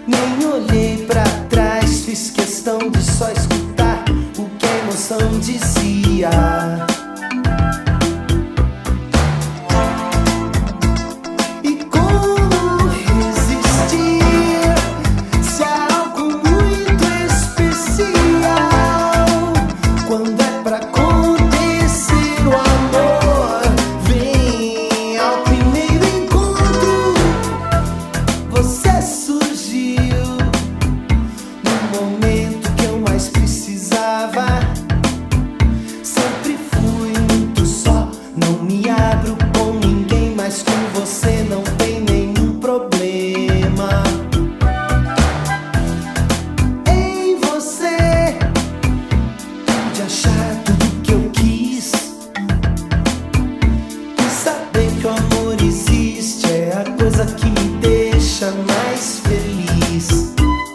Nem olhei pra trás, fiz questão de só escutar o que a emoção dizia. Que me deixa mais feliz.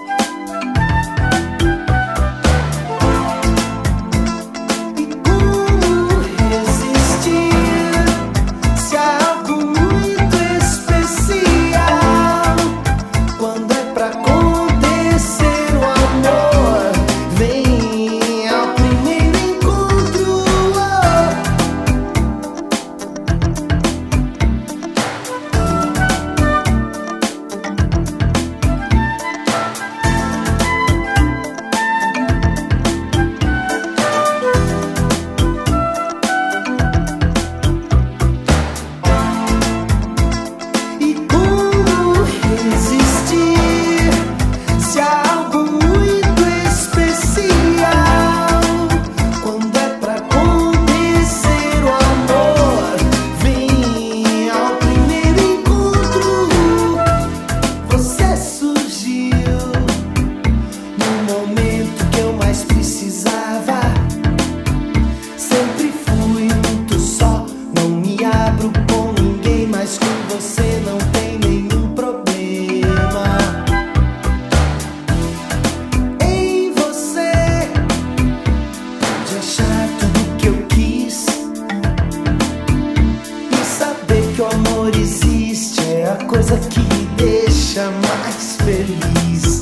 E como resistir se há algo muito especial? Quando é pra acontecer o amor, vem ao primeiro encontro. Coisa que me deixa mais feliz.